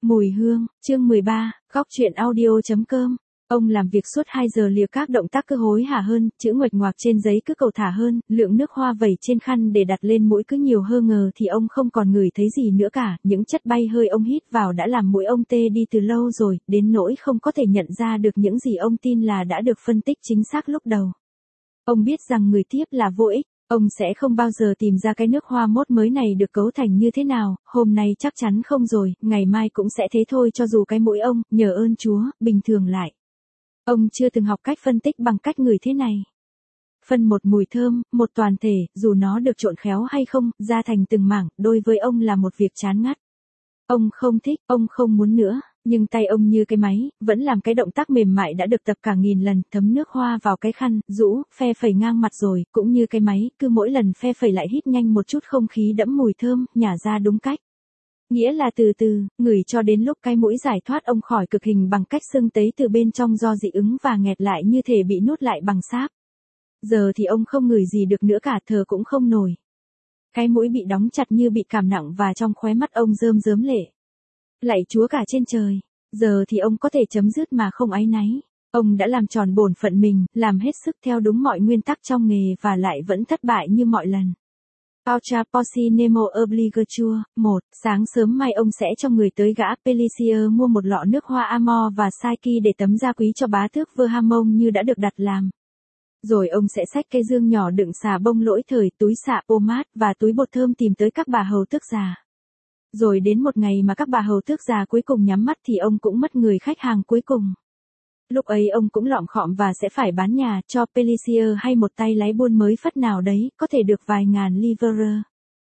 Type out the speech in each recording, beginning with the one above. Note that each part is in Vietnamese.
Mùi hương, chương 13, góc truyện audio.com. Ông làm việc suốt 2 giờ liều, các động tác cứ hối hả hơn, chữ nguệch ngoạc trên giấy cứ cầu thả hơn, lượng nước hoa vẩy trên khăn để đặt lên mũi cứ nhiều hơn ngờ thì ông không còn ngửi thấy gì nữa cả, những chất bay hơi ông hít vào đã làm mũi ông tê đi từ lâu rồi, đến nỗi không có thể nhận ra được những gì ông tin là đã được phân tích chính xác lúc đầu. Ông biết rằng người tiếp là vô ích. Ông sẽ không bao giờ tìm ra cái nước hoa mốt mới này được cấu thành như thế nào, hôm nay chắc chắn không rồi, ngày mai cũng sẽ thế thôi cho dù cái mũi ông, nhờ ơn Chúa, bình thường lại. Ông chưa từng học cách phân tích bằng cách ngửi thế này. Phân một mùi thơm, một toàn thể, dù nó được trộn khéo hay không, ra thành từng mảng, đối với ông là một việc chán ngắt. Ông không thích, ông không muốn nữa, nhưng tay ông như cái máy, vẫn làm cái động tác mềm mại đã được tập cả nghìn lần, thấm nước hoa vào cái khăn, rũ, phe phẩy ngang mặt rồi, cũng như cái máy, cứ mỗi lần phe phẩy lại hít nhanh một chút không khí đẫm mùi thơm, nhả ra đúng cách. Nghĩa là từ từ, ngửi cho đến lúc cái mũi giải thoát ông khỏi cực hình bằng cách sưng tấy từ bên trong do dị ứng và nghẹt lại như thể bị nuốt lại bằng sáp. Giờ thì ông không ngửi gì được nữa cả, thở cũng không nổi. Cái mũi bị đóng chặt như bị cảm nặng và trong khóe mắt ông rơm rớm lệ. Lạy Chúa cả trên trời, giờ thì ông có thể chấm dứt mà không áy náy. Ông đã làm tròn bổn phận mình, làm hết sức theo đúng mọi nguyên tắc trong nghề và lại vẫn thất bại như mọi lần. Paucha posi nemo obligature. 1. Sáng sớm mai ông sẽ cho người tới gã Pelissier mua một lọ nước hoa Amor và Psyche để tấm gia quý cho bá tước Verhamon như đã được đặt làm. Rồi ông sẽ xách cái dương nhỏ đựng xà bông lỗi thời, túi xạ pomade và túi bột thơm tìm tới các bà hầu tước già. Rồi đến một ngày mà các bà hầu tước già cuối cùng nhắm mắt thì ông cũng mất người khách hàng cuối cùng. Lúc ấy ông cũng lọm khọm và sẽ phải bán nhà cho Pelissier hay một tay lái buôn mới phất nào đấy, có thể được vài ngàn livre.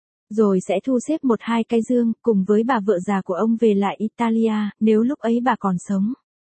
Rồi sẽ thu xếp 1-2 cái dương, cùng với bà vợ già của ông về lại Italia, nếu lúc ấy bà còn sống.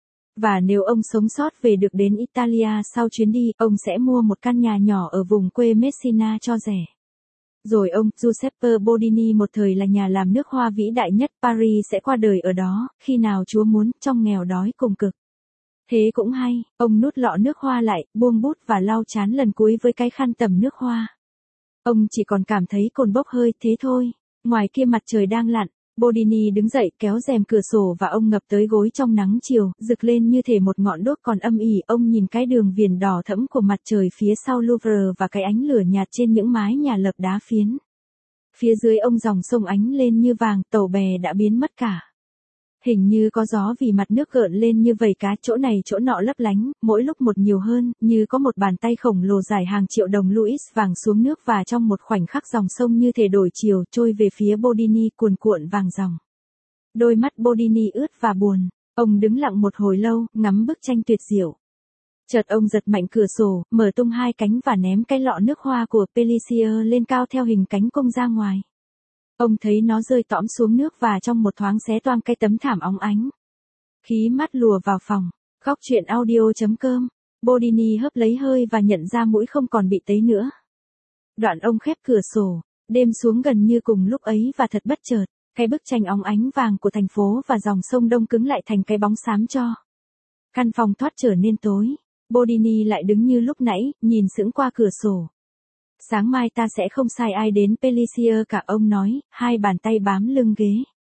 Và nếu ông sống sót về được đến Italia sau chuyến đi, ông sẽ mua một căn nhà nhỏ ở vùng quê Messina cho rẻ. Rồi ông, Giuseppe Bodini một thời là nhà làm nước hoa vĩ đại nhất Paris sẽ qua đời ở đó, khi nào Chúa muốn, trong nghèo đói cùng cực. Thế cũng hay, ông nút lọ nước hoa lại, buông bút và lau chán lần cuối với cái khăn tẩm nước hoa. Ông chỉ còn cảm thấy cồn bốc hơi, thế thôi. Ngoài kia mặt trời đang lặn, Bodini đứng dậy kéo rèm cửa sổ và ông ngập tới gối trong nắng chiều, rực lên như thể một ngọn đuốc còn âm ỉ. Ông nhìn cái đường viền đỏ thẫm của mặt trời phía sau Louvre và cái ánh lửa nhạt trên những mái nhà lợp đá phiến. Phía dưới ông dòng sông ánh lên như vàng, tàu bè đã biến mất cả. Hình như có gió vì mặt nước gợn lên như vầy cá, chỗ này chỗ nọ lấp lánh, mỗi lúc một nhiều hơn, như có một bàn tay khổng lồ dài hàng triệu đồng Louis vàng xuống nước và trong một khoảnh khắc dòng sông như thể đổi chiều trôi về phía Bodini cuồn cuộn vàng dòng. Đôi mắt Bodini ướt và buồn, ông đứng lặng một hồi lâu, ngắm bức tranh tuyệt diệu. Chợt ông giật mạnh cửa sổ, mở tung 2 cánh và ném cái lọ nước hoa của Pelissier lên cao theo hình cánh cung ra ngoài. Ông thấy nó rơi tõm xuống nước và trong một thoáng xé toang cái tấm thảm óng ánh. Khí mát lùa vào phòng. Góc truyện audio.com. Bodini hớp lấy hơi và nhận ra mũi không còn bị tấy nữa. Đoạn ông khép cửa sổ. Đêm xuống gần như cùng lúc ấy và thật bất chợt, cái bức tranh óng ánh vàng của thành phố và dòng sông đông cứng lại thành cái bóng xám cho. Căn phòng thoát trở nên tối. Bodini lại đứng như lúc nãy, nhìn sững qua cửa sổ. Sáng mai ta sẽ không sai ai đến Pelissier cả, ông nói, 2 bàn tay bám lưng ghế.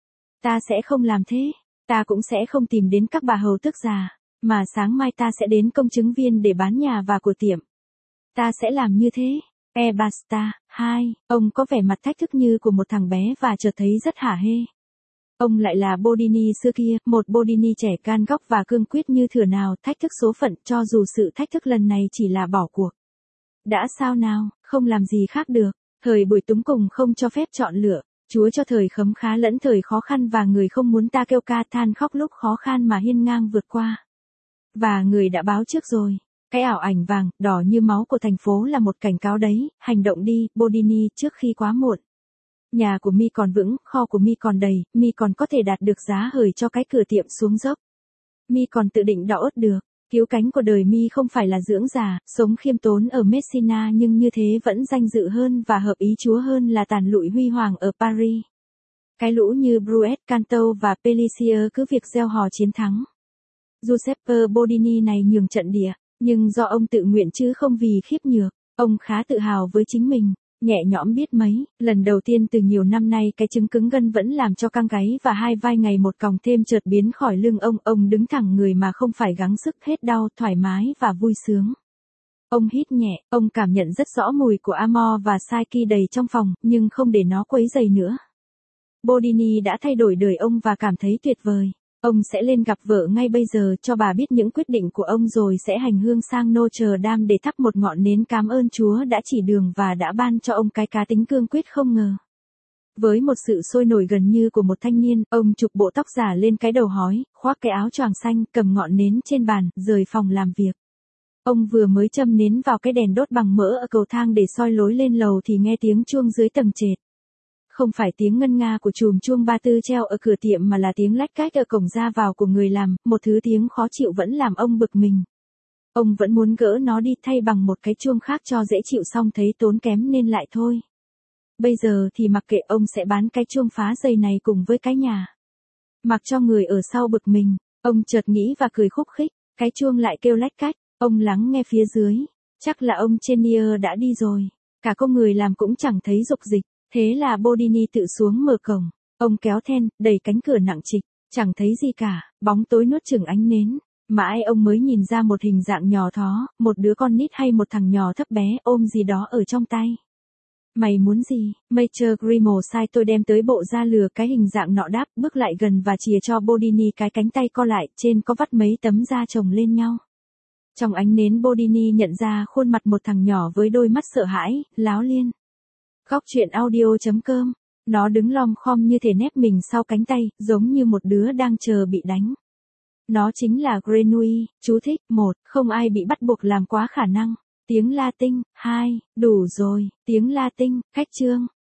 Ta sẽ không làm thế, ta cũng sẽ không tìm đến các bà hầu tước già, mà sáng mai ta sẽ đến công chứng viên để bán nhà và của tiệm. Ta sẽ làm như thế. Basta. 2. Ông có vẻ mặt thách thức như của một thằng bé và chợt thấy rất hả hê. Ông lại là Bodini xưa kia, một Bodini trẻ gan góc và cương quyết như thửa nào, thách thức số phận, cho dù sự thách thức lần này chỉ là bỏ cuộc. Đã sao nào, không làm gì khác được, thời buổi túng cùng không cho phép chọn lựa, Chúa cho thời khấm khá lẫn thời khó khăn và người không muốn ta kêu ca than khóc lúc khó khăn mà hiên ngang vượt qua. Và người đã báo trước rồi, cái ảo ảnh vàng, đỏ như máu của thành phố là một cảnh cáo đấy, hành động đi, Bodini, trước khi quá muộn. Nhà của mi còn vững, kho của mi còn đầy, mi còn có thể đạt được giá hời cho cái cửa tiệm xuống dốc. Mi còn tự định đọ ớt được. Cứu cánh của đời mi không phải là dưỡng già, sống khiêm tốn ở Messina nhưng như thế vẫn danh dự hơn và hợp ý Chúa hơn là tàn lụi huy hoàng ở Paris. Cái lũ như Bruet, Canto và Pelissier cứ việc gieo hò chiến thắng. Giuseppe Bodini này nhường trận địa, nhưng do ông tự nguyện chứ không vì khiếp nhược, ông khá tự hào với chính mình. Nhẹ nhõm biết mấy, lần đầu tiên từ nhiều năm nay cái chứng cứng gân vẫn làm cho căng gáy và hai vai ngày một còng thêm chợt biến khỏi lưng ông đứng thẳng người mà không phải gắng sức hết đau, thoải mái và vui sướng. Ông hít nhẹ, ông cảm nhận rất rõ mùi của Amor và Saiki đầy trong phòng, nhưng không để nó quấy rầy nữa. Bodini đã thay đổi đời ông và cảm thấy tuyệt vời. Ông sẽ lên gặp vợ ngay bây giờ cho bà biết những quyết định của ông rồi sẽ hành hương sang Notre Dame để thắp một ngọn nến cảm ơn Chúa đã chỉ đường và đã ban cho ông cái cá tính cương quyết không ngờ. Với một sự sôi nổi gần như của một thanh niên, ông chụp bộ tóc giả lên cái đầu hói, khoác cái áo choàng xanh, cầm ngọn nến trên bàn, rời phòng làm việc. Ông vừa mới châm nến vào cái đèn đốt bằng mỡ ở cầu thang để soi lối lên lầu thì nghe tiếng chuông dưới tầng trệt. Không phải tiếng ngân nga của chùm chuông ba tư treo ở cửa tiệm mà là tiếng lách cách ở cổng ra vào của người làm, một thứ tiếng khó chịu vẫn làm ông bực mình. Ông vẫn muốn gỡ nó đi thay bằng một cái chuông khác cho dễ chịu xong thấy tốn kém nên lại thôi. Bây giờ thì mặc kệ ông sẽ bán cái chuông phá dây này cùng với cái nhà. Mặc cho người ở sau bực mình, ông chợt nghĩ và cười khúc khích, cái chuông lại kêu lách cách, ông lắng nghe phía dưới, chắc là ông Chenier đã đi rồi, cả công người làm cũng chẳng thấy dục dịch. Thế là Bodini tự xuống mở cổng, ông kéo then, đẩy cánh cửa nặng trịch, chẳng thấy gì cả, bóng tối nuốt chửng ánh nến. Mãi ông mới nhìn ra một hình dạng nhỏ thó, một đứa con nít hay một thằng nhỏ thấp bé ôm gì đó ở trong tay. Mày muốn gì? Major Grimaud sai tôi đem tới bộ da lừa cái hình dạng nọ đáp, bước lại gần và chìa cho Bodini cái cánh tay co lại, trên có vắt mấy tấm da chồng lên nhau. Trong ánh nến Bodini nhận ra khuôn mặt một thằng nhỏ với đôi mắt sợ hãi, láo liên. Góc truyện audio.com. Nó đứng lom khom như thể nép mình sau cánh tay, giống như một đứa đang chờ bị đánh. Nó chính là Grenouille. Chú thích: 1. Không ai bị bắt buộc làm quá khả năng. Tiếng Latin. 2. Đủ rồi. Tiếng Latin. Khách trương.